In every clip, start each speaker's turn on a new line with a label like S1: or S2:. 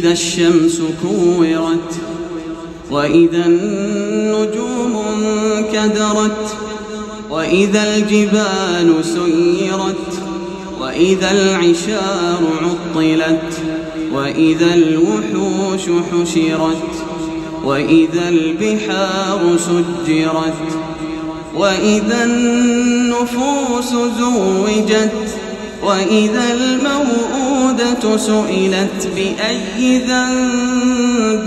S1: الشمس كورت وإذا النجوم انكدرت وإذا الجبال سيرت وإذا العشار عطلت وإذا الوحوش حشرت وإذا البحار سجرت وإذا النفوس زوجت وإذا الموءودة سئلت بأي ذنب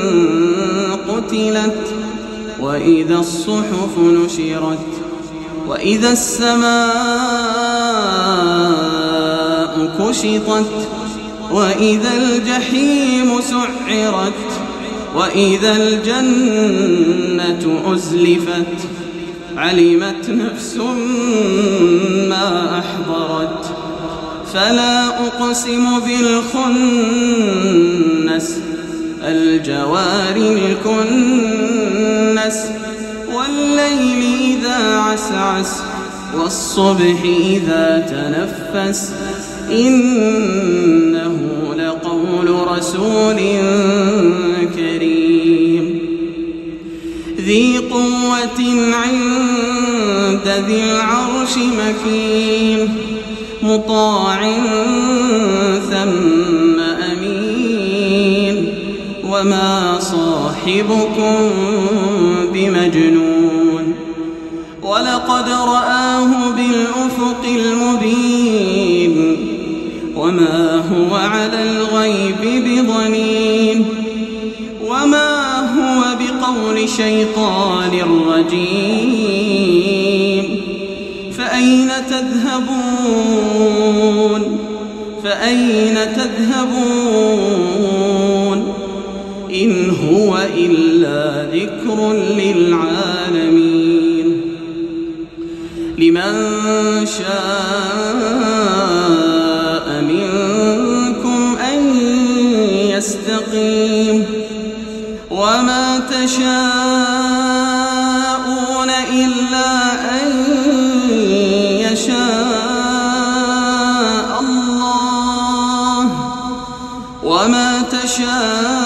S1: قتلت وإذا الصحف نشرت وإذا السماء كشطت وإذا الجحيم سعرت وإذا الجنة أزلفت علمت نفس ما أحضرت فلا أقسم بالخنس الجوار الكنس والليل إذا عسعس والصبح إذا تنفس إنه لقول رسول كريم ذي قوة عند ذي العرش مكين مطاع ثم أمين وما صاحبكم بمجنون ولقد رآه بالأفق المبين وما هو على الغيب بضنين وما هو بقول شيطان رجيم فأين تذهبون إن هو إلا ذكر للعالمين لمن شاء منكم أن يستقيم وما تشاءون إلا أن يشاء الله وما تشاءون